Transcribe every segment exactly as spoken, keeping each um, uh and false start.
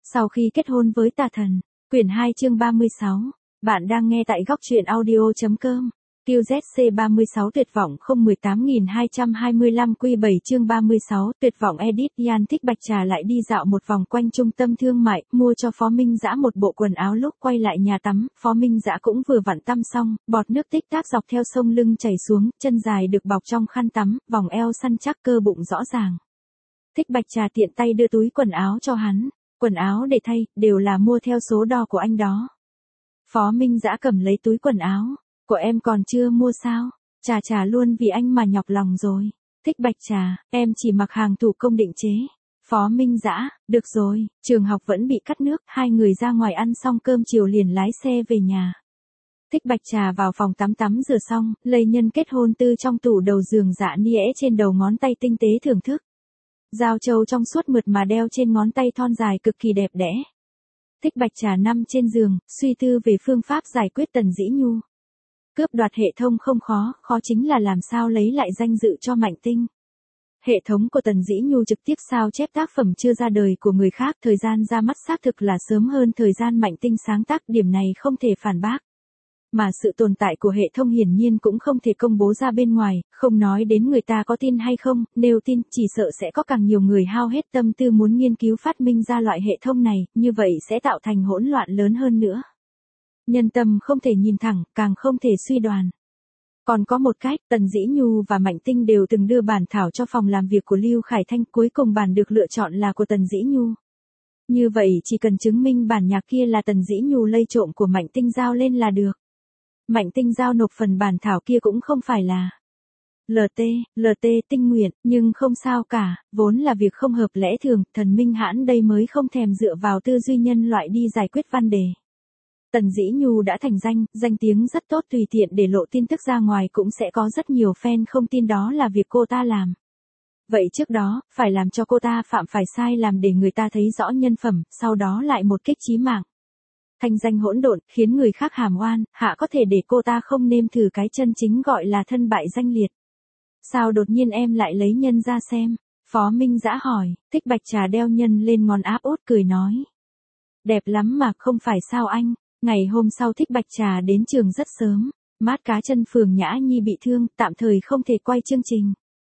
Sau khi kết hôn với tà thần, quyển hai chương ba mươi sáu, bạn đang nghe tại góc truyện audio.com. Q Z C ba mươi sáu tuyệt vọng không một tám hai hai lăm Q bảy chương ba mươi sáu tuyệt vọng edit. Yan Thích Bạch Trà lại đi dạo một vòng quanh trung tâm thương mại, mua cho Phó Minh Dã một bộ quần áo. Lúc quay lại nhà tắm, Phó Minh Dã cũng vừa vặn tắm xong, bọt nước tích tắc dọc theo sông lưng chảy xuống, chân dài được bọc trong khăn tắm, vòng eo săn chắc, cơ bụng rõ ràng. Thích Bạch Trà tiện tay đưa túi quần áo cho hắn. Quần áo để thay, đều là mua theo số đo của anh đó. Phó Minh Dã cầm lấy túi quần áo. Của em còn chưa mua sao? Trà trà luôn vì anh mà nhọc lòng rồi. Thích Bạch Trà, em chỉ mặc hàng thủ công định chế. Phó Minh Dã, được rồi, trường học vẫn bị cắt nước, hai người ra ngoài ăn xong cơm chiều liền lái xe về nhà. Thích Bạch Trà vào phòng tắm tắm rửa xong, lấy nhân kết hôn tư trong tủ đầu giường dạ nia trên đầu ngón tay tinh tế thưởng thức. Giao châu trong suốt mượt mà đeo trên ngón tay thon dài cực kỳ đẹp đẽ. Thích Bạch Trà nằm trên giường, suy tư về phương pháp giải quyết Tần Dĩ Nhu. Cướp đoạt hệ thống không khó, khó chính là làm sao lấy lại danh dự cho Mạnh Tinh. Hệ thống của Tần Dĩ Nhu trực tiếp sao chép tác phẩm chưa ra đời của người khác, thời gian ra mắt xác thực là sớm hơn thời gian Mạnh Tinh sáng tác, điểm này không thể phản bác. Mà sự tồn tại của hệ thống hiển nhiên cũng không thể công bố ra bên ngoài, không nói đến người ta có tin hay không, nếu tin, chỉ sợ sẽ có càng nhiều người hao hết tâm tư muốn nghiên cứu phát minh ra loại hệ thống này, như vậy sẽ tạo thành hỗn loạn lớn hơn nữa. Nhân tâm không thể nhìn thẳng, càng không thể suy đoán. Còn có một cách, Tần Dĩ Nhu và Mạnh Tinh đều từng đưa bản thảo cho phòng làm việc của Lưu Khải Thanh, cuối cùng bản được lựa chọn là của Tần Dĩ Nhu. Như vậy chỉ cần chứng minh bản nhạc kia là Tần Dĩ Nhu lây trộm của Mạnh Tinh giao lên là được. Mạnh Tinh giao nộp phần bản thảo kia cũng không phải là lờ tê, lờ tê tinh nguyện, nhưng không sao cả, vốn là việc không hợp lẽ thường, thần Minh Hãn đây mới không thèm dựa vào tư duy nhân loại đi giải quyết văn đề. Tần Dĩ Nhu đã thành danh, danh tiếng rất tốt, tùy tiện để lộ tin tức ra ngoài cũng sẽ có rất nhiều fan không tin đó là việc cô ta làm. Vậy trước đó, phải làm cho cô ta phạm phải sai làm để người ta thấy rõ nhân phẩm, sau đó lại một kích chí mạng. Thanh danh hỗn độn, khiến người khác hàm oan, hạ có thể để cô ta không nêm thử cái chân chính gọi là thân bại danh liệt. Sao đột nhiên em lại lấy nhân ra xem? Phó Minh Dã hỏi. Thích Bạch Trà đeo nhân lên ngón áp út cười nói. Đẹp lắm mà, không phải sao anh? Ngày hôm sau Thích Bạch Trà đến trường rất sớm, mát cá chân Phường Nhã Nhi bị thương, tạm thời không thể quay chương trình.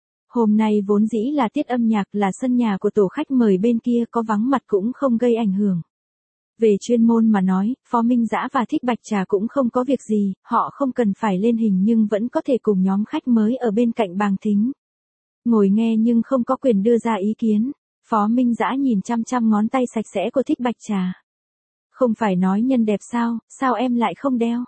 Hôm nay vốn dĩ là tiết âm nhạc, là sân nhà của tổ khách mời bên kia, có vắng mặt cũng không gây ảnh hưởng. Về chuyên môn mà nói, Phó Minh Dã và Thích Bạch Trà cũng không có việc gì, họ không cần phải lên hình nhưng vẫn có thể cùng nhóm khách mới ở bên cạnh bàng thính. Ngồi nghe nhưng không có quyền đưa ra ý kiến. Phó Minh Dã nhìn chăm chăm ngón tay sạch sẽ của Thích Bạch Trà. Không phải nói nhân đẹp sao, sao em lại không đeo?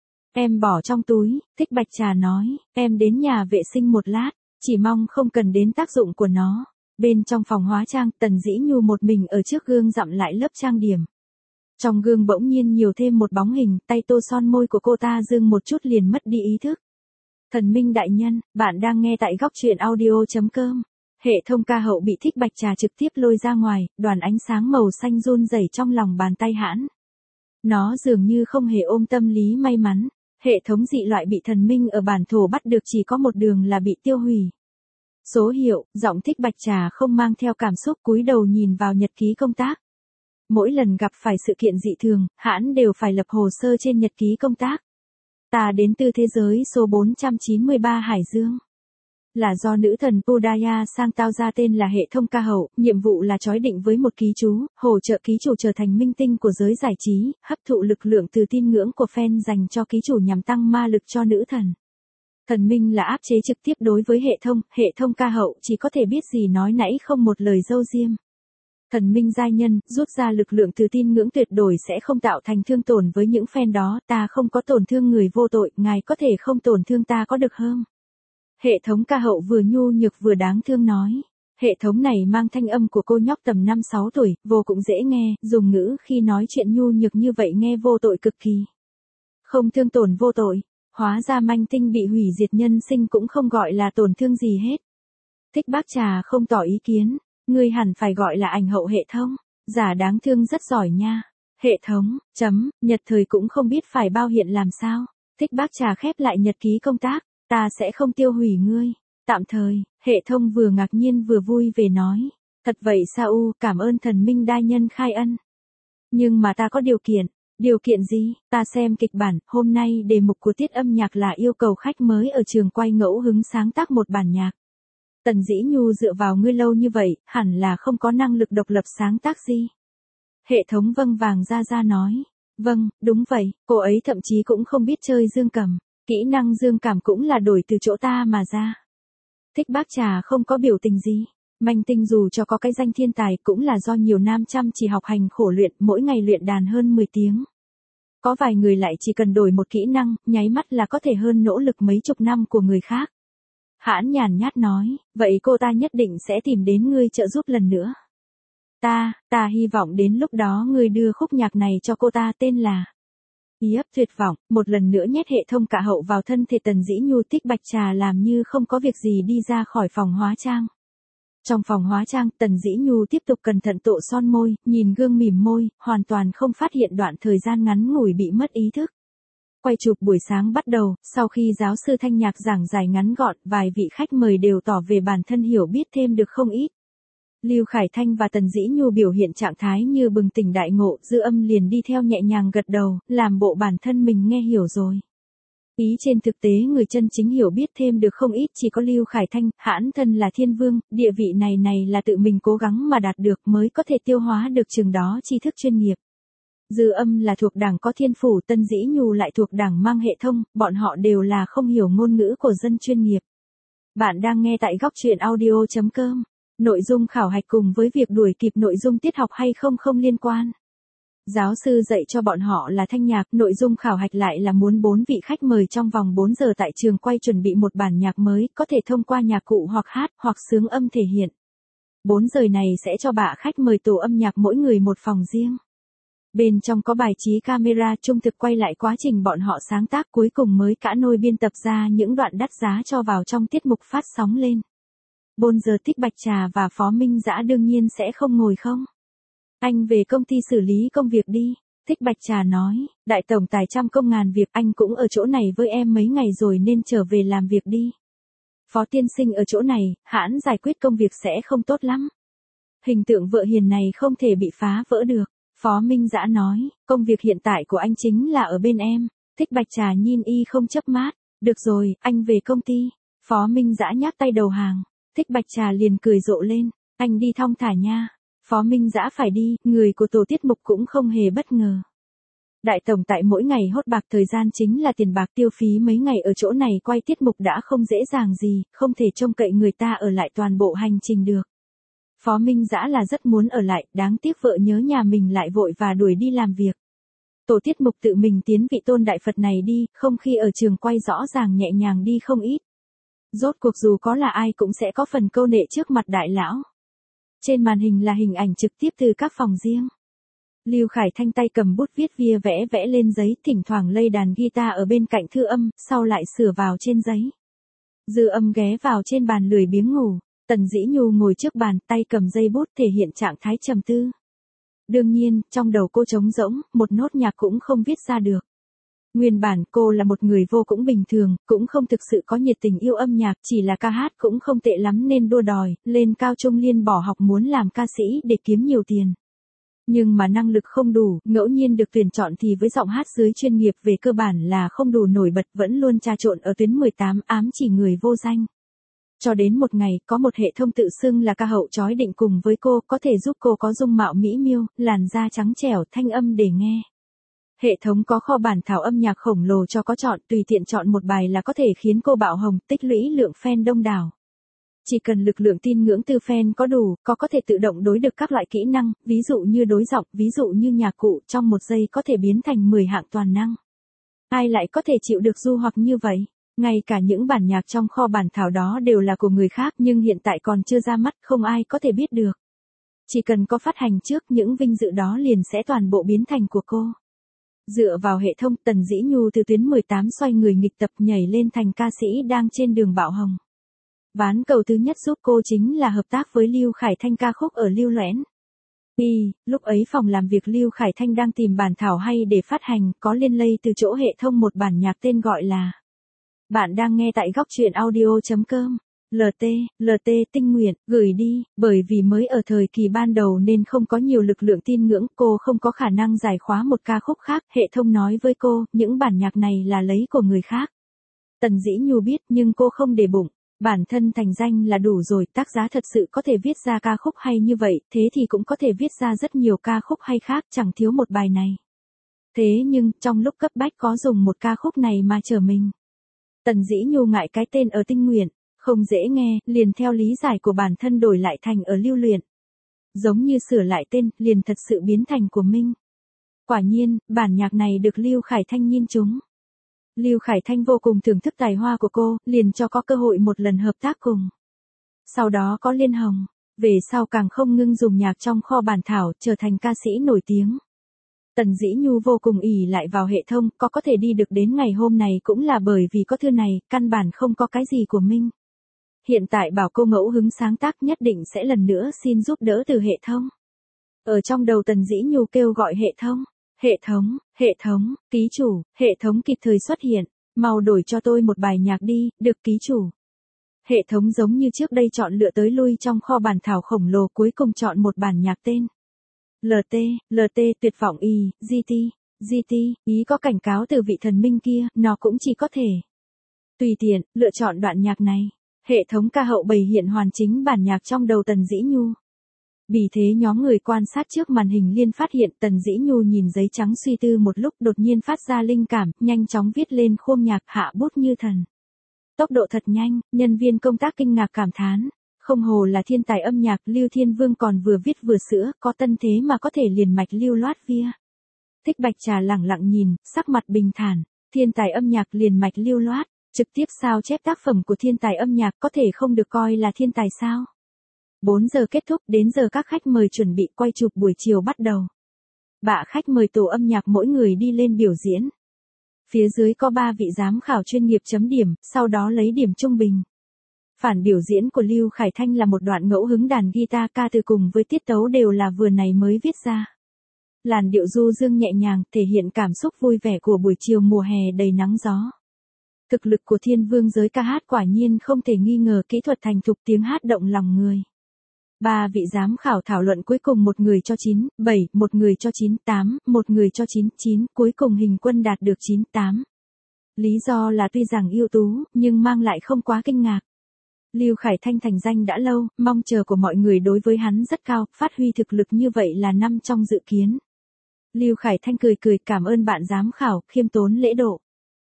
Em bỏ trong túi, Thích Bạch Trà nói, em đến nhà vệ sinh một lát, chỉ mong không cần đến tác dụng của nó. Bên trong phòng hóa trang, Tần Dĩ Nhu một mình ở trước gương dặm lại lớp trang điểm. Trong gương bỗng nhiên nhiều thêm một bóng hình, tay tô son môi của cô ta dương một chút liền mất đi ý thức. Thần Minh đại nhân, bạn đang nghe tại góc truyện audio.com. Hệ thống ca hậu bị Thích Bạch Trà trực tiếp lôi ra ngoài, đoàn ánh sáng màu xanh run rẩy trong lòng bàn tay hãn. Nó dường như không hề ôm tâm lý may mắn. Hệ thống dị loại bị thần minh ở bản thổ bắt được chỉ có một đường là bị tiêu hủy. Số hiệu, giọng Thích Bạch Trà không mang theo cảm xúc, cúi đầu nhìn vào nhật ký công tác. Mỗi lần gặp phải sự kiện dị thường, hãn đều phải lập hồ sơ trên nhật ký công tác. Ta đến từ thế giới số bốn trăm chín mươi ba Hải Dương. Là do nữ thần Pudaya sang tao ra tên là hệ thống ca hậu, nhiệm vụ là chói định với một ký chú, hỗ trợ ký chủ trở thành minh tinh của giới giải trí, hấp thụ lực lượng từ tin ngưỡng của fan dành cho ký chủ nhằm tăng ma lực cho nữ thần. Thần minh là áp chế trực tiếp đối với hệ thống, hệ thống ca hậu chỉ có thể biết gì nói nãy không một lời dâu diêm. Thần minh giai nhân, rút ra lực lượng từ tin ngưỡng tuyệt đối sẽ không tạo thành thương tổn với những fan đó, ta không có tổn thương người vô tội, ngài có thể không tổn thương ta có được không? Hệ thống ca hậu vừa nhu nhược vừa đáng thương nói. Hệ thống này mang thanh âm của cô nhóc tầm năm sáu tuổi, vô cùng dễ nghe, dùng ngữ khi nói chuyện nhu nhược như vậy nghe vô tội cực kỳ. Không thương tổn vô tội, hóa ra manh tinh bị hủy diệt nhân sinh cũng không gọi là tổn thương gì hết. Thích Bác Trà không tỏ ý kiến, ngươi hẳn phải gọi là ảnh hậu hệ thống, giả đáng thương rất giỏi nha. Hệ thống, chấm, nhật thời cũng không biết phải bao hiện làm sao. Thích Bác Trà khép lại nhật ký công tác. Ta sẽ không tiêu hủy ngươi. Tạm thời, hệ thống vừa ngạc nhiên vừa vui về nói. Thật vậy sao u, cảm ơn thần minh đa nhân khai ân. Nhưng mà ta có điều kiện. Điều kiện gì? Ta xem kịch bản, hôm nay đề mục của tiết âm nhạc là yêu cầu khách mới ở trường quay ngẫu hứng sáng tác một bản nhạc. Tần Dĩ Nhu dựa vào ngươi lâu như vậy, hẳn là không có năng lực độc lập sáng tác gì. Hệ thống vâng vàng ra ra nói. Vâng, đúng vậy, cô ấy thậm chí cũng không biết chơi dương cầm. Kỹ năng dương cảm cũng là đổi từ chỗ ta mà ra. Thích Bác Trà không có biểu tình gì. Manh Tinh dù cho có cái danh thiên tài cũng là do nhiều nam chăm chỉ học hành khổ luyện, mỗi ngày luyện đàn hơn mười tiếng. Có vài người lại chỉ cần đổi một kỹ năng, nháy mắt là có thể hơn nỗ lực mấy chục năm của người khác. Hãn nhàn nhát nói, vậy cô ta nhất định sẽ tìm đến ngươi trợ giúp lần nữa. Ta, ta hy vọng đến lúc đó ngươi đưa khúc nhạc này cho cô ta tên là Yếp tuyệt vọng, một lần nữa nhét hệ thông cả hậu vào thân thể Tần Dĩ Nhu. Thích Bạch Trà làm như không có việc gì đi ra khỏi phòng hóa trang. Trong phòng hóa trang, Tần Dĩ Nhu tiếp tục cẩn thận tộ son môi, nhìn gương mỉm môi, hoàn toàn không phát hiện đoạn thời gian ngắn ngủi bị mất ý thức. Quay chụp buổi sáng bắt đầu, sau khi giáo sư thanh nhạc giảng giải ngắn gọn, vài vị khách mời đều tỏ về bản thân hiểu biết thêm được không ít. Lưu Khải Thanh và Tần Dĩ Nhu biểu hiện trạng thái như bừng tỉnh đại ngộ, Dư Âm liền đi theo nhẹ nhàng gật đầu, làm bộ bản thân mình nghe hiểu rồi. Ý trên thực tế người chân chính hiểu biết thêm được không ít chỉ có Lưu Khải Thanh, hãn thân là thiên vương, địa vị này này là tự mình cố gắng mà đạt được mới có thể tiêu hóa được chừng đó tri thức chuyên nghiệp. Dư Âm là thuộc đảng có thiên phủ, Tần Dĩ Nhu lại thuộc đảng mang hệ thông, bọn họ đều là không hiểu ngôn ngữ của dân chuyên nghiệp. Bạn đang nghe tại góc truyện audio chấm com. Nội dung khảo hạch cùng với việc đuổi kịp nội dung tiết học hay không không liên quan. Giáo sư dạy cho bọn họ là thanh nhạc, nội dung khảo hạch lại là muốn bốn vị khách mời trong vòng bốn giờ tại trường quay chuẩn bị một bản nhạc mới, có thể thông qua nhạc cụ hoặc hát, hoặc xướng âm thể hiện. bốn giờ này sẽ cho bạ khách mời tổ âm nhạc mỗi người một phòng riêng. Bên trong có bài trí camera trung thực quay lại quá trình bọn họ sáng tác, cuối cùng mới cả nôi biên tập ra những đoạn đắt giá cho vào trong tiết mục phát sóng lên. Bôn giờ Thích Bạch Trà và Phó Minh Dã đương nhiên sẽ không ngồi không. Anh về công ty xử lý công việc đi. Thích Bạch Trà nói, đại tổng tài trăm công ngàn việc, anh cũng ở chỗ này với em mấy ngày rồi nên trở về làm việc đi. Phó tiên sinh ở chỗ này, hãn giải quyết công việc sẽ không tốt lắm. Hình tượng vợ hiền này không thể bị phá vỡ được. Phó Minh Dã nói, công việc hiện tại của anh chính là ở bên em. Thích Bạch Trà nhìn y không chớp mắt. Được rồi, anh về công ty. Phó Minh Dã nháp tay đầu hàng. Thích Bạch Trà liền cười rộ lên, anh đi thong thả nha. Phó Minh Dã phải đi, người của tổ tiết mục cũng không hề bất ngờ. Đại tổng tại mỗi ngày hốt bạc, thời gian chính là tiền bạc, tiêu phí mấy ngày ở chỗ này quay tiết mục đã không dễ dàng gì, không thể trông cậy người ta ở lại toàn bộ hành trình được. Phó Minh Dã là rất muốn ở lại, đáng tiếc vợ nhớ nhà mình lại vội và đuổi đi làm việc. Tổ tiết mục tự mình tiến vị tôn đại Phật này đi, không khi ở trường quay rõ ràng nhẹ nhàng đi không ít. Rốt cuộc dù có là ai cũng sẽ có phần câu nệ trước mặt đại lão. Trên màn hình là hình ảnh trực tiếp từ các phòng riêng. Lưu Khải Thanh tay cầm bút viết via vẽ vẽ lên giấy, thỉnh thoảng lay đàn guitar ở bên cạnh thư âm, sau lại sửa vào trên giấy. Dư Âm ghé vào trên bàn lười biếng ngủ, Tần Dĩ Nhu ngồi trước bàn, tay cầm dây bút thể hiện trạng thái trầm tư. Đương nhiên, trong đầu cô trống rỗng, một nốt nhạc cũng không viết ra được. Nguyên bản cô là một người vô cũng bình thường, cũng không thực sự có nhiệt tình yêu âm nhạc, chỉ là ca hát cũng không tệ lắm nên đua đòi, lên cao trung liên bỏ học muốn làm ca sĩ để kiếm nhiều tiền. Nhưng mà năng lực không đủ, ngẫu nhiên được tuyển chọn thì với giọng hát dưới chuyên nghiệp về cơ bản là không đủ nổi bật, vẫn luôn trà trộn ở tuyến mười tám, ám chỉ người vô danh. Cho đến một ngày, có một hệ thông tự xưng là ca hậu chói định cùng với cô, có thể giúp cô có dung mạo mỹ miêu, làn da trắng trẻo, thanh âm để nghe. Hệ thống có kho bản thảo âm nhạc khổng lồ cho có chọn, tùy tiện chọn một bài là có thể khiến cô bạo hồng, tích lũy lượng fan đông đảo. Chỉ cần lực lượng tin ngưỡng từ fan có đủ, có có thể tự động đối được các loại kỹ năng, ví dụ như đối giọng, ví dụ như nhạc cụ, trong một giây có thể biến thành mười hạng toàn năng. Ai lại có thể chịu được du hoặc như vậy? Ngay cả những bản nhạc trong kho bản thảo đó đều là của người khác nhưng hiện tại còn chưa ra mắt, không ai có thể biết được. Chỉ cần có phát hành trước, những vinh dự đó liền sẽ toàn bộ biến thành của cô. Dựa vào hệ thống, Tần Dĩ Nhu từ tuyến mười tám xoay người nghịch tập nhảy lên thành ca sĩ đang trên đường bạo hồng. Ván cầu thứ nhất giúp cô chính là hợp tác với Lưu Khải Thanh ca khúc ở Lưu Loễn. Y, lúc ấy phòng làm việc Lưu Khải Thanh đang tìm bản thảo hay để phát hành, có liên lây từ chỗ hệ thống một bản nhạc tên gọi là Bạn đang nghe tại góc truyện audio chấm com. lờ tê, lờ tê tinh nguyện, gửi đi, bởi vì mới ở thời kỳ ban đầu nên không có nhiều lực lượng tin ngưỡng, cô không có khả năng giải khóa một ca khúc khác, hệ thống nói với cô, những bản nhạc này là lấy của người khác. Tần Dĩ Nhu biết nhưng cô không để bụng, bản thân thành danh là đủ rồi, tác giả thật sự có thể viết ra ca khúc hay như vậy, thế thì cũng có thể viết ra rất nhiều ca khúc hay khác, chẳng thiếu một bài này. Thế nhưng, trong lúc cấp bách có dùng một ca khúc này mà trở mình. Tần Dĩ Nhu ngại cái tên ở tinh nguyện, không dễ nghe, liền theo lý giải của bản thân đổi lại thành ở lưu luyện. Giống như sửa lại tên, liền thật sự biến thành của mình. Quả nhiên, bản nhạc này được Lưu Khải Thanh nhìn trúng. Lưu Khải Thanh vô cùng thưởng thức tài hoa của cô, liền cho có cơ hội một lần hợp tác cùng. Sau đó có liên hồng, về sau càng không ngưng dùng nhạc trong kho bản thảo, trở thành ca sĩ nổi tiếng. Tần Dĩ Nhu vô cùng ỷ lại vào hệ thống, có có thể đi được đến ngày hôm này cũng là bởi vì có thư này, căn bản không có cái gì của mình. Hiện tại bảo cô ngẫu hứng sáng tác nhất định sẽ lần nữa xin giúp đỡ từ hệ thống. Ở trong đầu Tần Dĩ Nhu kêu gọi hệ thống, hệ thống, hệ thống, ký chủ, hệ thống kịp thời xuất hiện, mau đổi cho tôi một bài nhạc đi, được ký chủ. Hệ thống giống như trước đây chọn lựa tới lui trong kho bản thảo khổng lồ cuối cùng chọn một bản nhạc tên. lờ tê, lờ tê tuyệt vọng y, giê tê, giê tê, ý có cảnh cáo từ vị thần minh kia, nó cũng chỉ có thể. Tùy tiện, lựa chọn đoạn nhạc này. Hệ thống ca hậu bày hiện hoàn chính bản nhạc trong đầu Tần Dĩ Nhu. Vì thế nhóm người quan sát trước màn hình liên phát hiện Tần Dĩ Nhu nhìn giấy trắng suy tư một lúc đột nhiên phát ra linh cảm, nhanh chóng viết lên khuôn nhạc hạ bút như thần. Tốc độ thật nhanh, nhân viên công tác kinh ngạc cảm thán. Không hồ là thiên tài âm nhạc, Lưu Thiên Vương còn vừa viết vừa sữa, có tân thế mà có thể liền mạch lưu loát via. Thích Bạch Trà lẳng lặng nhìn, sắc mặt bình thản, thiên tài âm nhạc liền mạch lưu loát, trực tiếp sao chép tác phẩm của thiên tài âm nhạc có thể không được coi là thiên tài sao. bốn giờ kết thúc, đến giờ các khách mời chuẩn bị quay chụp buổi chiều bắt đầu. Bạ khách mời tổ âm nhạc mỗi người đi lên biểu diễn. Phía dưới có ba vị giám khảo chuyên nghiệp chấm điểm, sau đó lấy điểm trung bình. Phản biểu diễn của Lưu Khải Thanh là một đoạn ngẫu hứng đàn guitar ca từ cùng với tiết tấu đều là vừa này mới viết ra. Làn điệu du dương nhẹ nhàng, thể hiện cảm xúc vui vẻ của buổi chiều mùa hè đầy nắng gió. Thực lực của Thiên Vương giới ca hát quả nhiên không thể nghi ngờ, kỹ thuật thành thục, tiếng hát động lòng người. Ba vị giám khảo thảo luận cuối cùng một người cho chín, bảy, một người cho chín, tám, một người cho chín, chín, cuối cùng Hình Quân đạt được chín, tám. Lý do là tuy rằng ưu tú, nhưng mang lại không quá kinh ngạc. Lưu Khải Thanh thành danh đã lâu, mong chờ của mọi người đối với hắn rất cao, phát huy thực lực như vậy là nằm trong dự kiến. Lưu Khải Thanh cười cười cảm ơn bạn giám khảo, khiêm tốn lễ độ.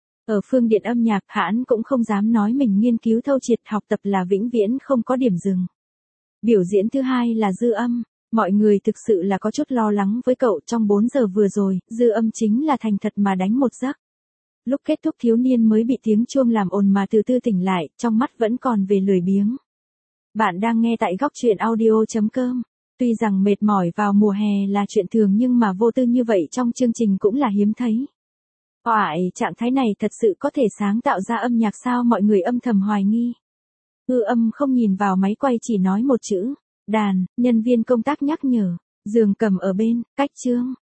Ở phương diện âm nhạc, hắn cũng không dám nói mình nghiên cứu thâu triệt, học tập là vĩnh viễn không có điểm dừng. Biểu diễn thứ hai là dư âm, mọi người thực sự là có chút lo lắng với cậu, trong bốn giờ vừa rồi, dư âm chính là thành thật mà đánh một giấc. Lúc kết thúc thiếu niên mới bị tiếng chuông làm ồn mà từ từ tỉnh lại, trong mắt vẫn còn về lười biếng. Bạn đang nghe tại góc truyện audio chấm com. Tuy rằng mệt mỏi vào mùa hè là chuyện thường nhưng mà vô tư như vậy trong chương trình cũng là hiếm thấy. Oải, trạng thái này thật sự có thể sáng tạo ra âm nhạc sao, mọi người âm thầm hoài nghi. Ư âm không nhìn vào máy quay chỉ nói một chữ, đàn, nhân viên công tác nhắc nhở, giường cầm ở bên, cách chương.